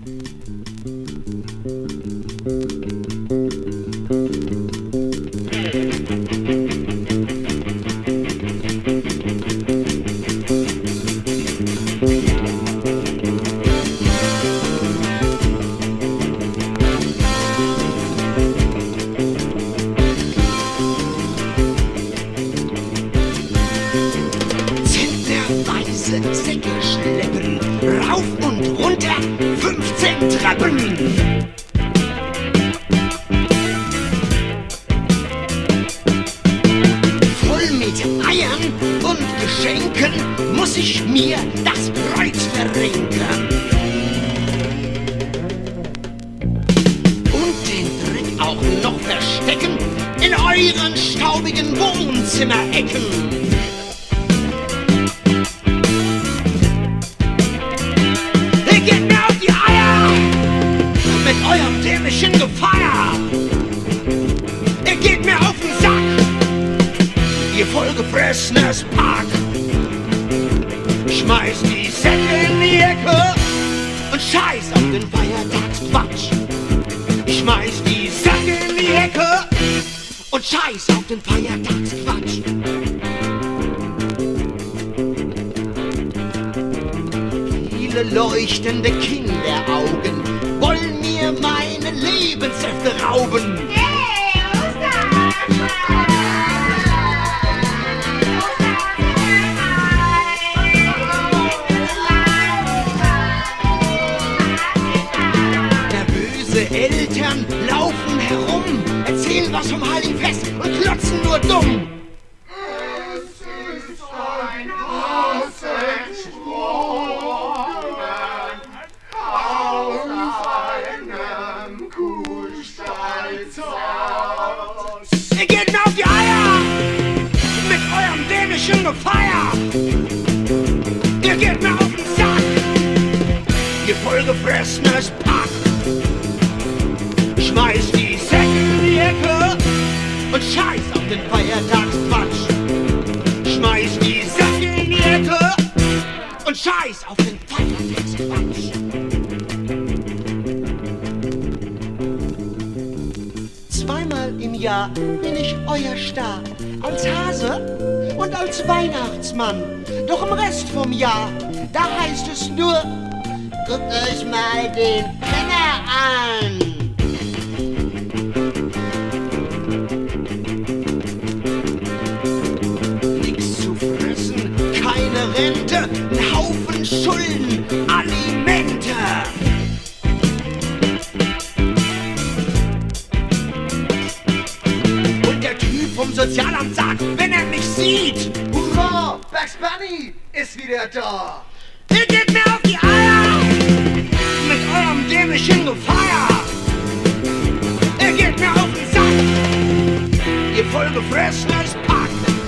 Säcke schleppen, rauf und runter 15 Treppen. Voll mit Eiern und Geschenken muss ich mir das Kreuz verrenken. Und den Trick auch noch verstecken in euren staubigen Wohnzimmerecken. Eurem dämlichen Gefeier. Ihr geht mir auf den Sack, ihr vollgefressenes Pack. Schmeißt die Säcke in die Ecke und scheiß auf den Feiertagsquatsch. Schmeiß die Säcke in die Ecke und scheiß auf den Feiertagsquatsch. Viele leuchtende Kinderaugen wollen mir meine Lebenssäfte rauben. Nervöse Eltern laufen herum, erzählen was vom Heiligen Fest und klotzen nur dumm. Es ist ein Haus entsprungen aus einem Kuhstall zart. Ihr geht mir auf die Eier mit eurem dämischen Gefeier. Ihr geht mir auf den Sack, ihr vollgefressenes Pack. Schmeißt die Säcke in die Ecke und scheiß auf den Feiertagsquatsch. Schmeißt die Säcke in die Ecke und scheiß auf den Feiertagsquatsch. Zweimal im Jahr bin ich euer Star, als Hase und als Weihnachtsmann. Doch im Rest vom Jahr, da heißt es nur, guckt euch mal den Penner an. Nix zu fressen, keine Rente, ein Haufen Schulden, Alimente. Vom Sozialamt sagt, wenn er mich sieht: Hurra, Bugs Bunny ist wieder da. Ihr geht mir auf die Eier mit eurem dämlichen Gefeier. Ihr geht mir auf den Sack, ihr vollgefressenes Pack.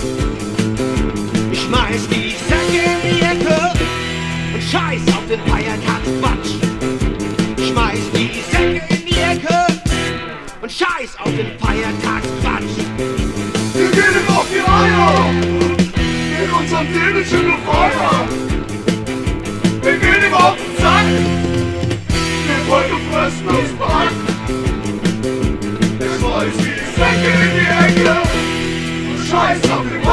Schmeißt die Säcke in die Ecke und scheiß auf den Feiertagsquatsch. Schmeißt die Säcke in die Ecke und scheiß auf den Feiertagsquatsch. Wir gehen ihm auf die Eier in unserem dänischen Gefeier. Wir gehen ihm auf den Sack, wir vollgefressenes Pack. Wir schmeißen die Säcke in die Ecke und scheiß auf den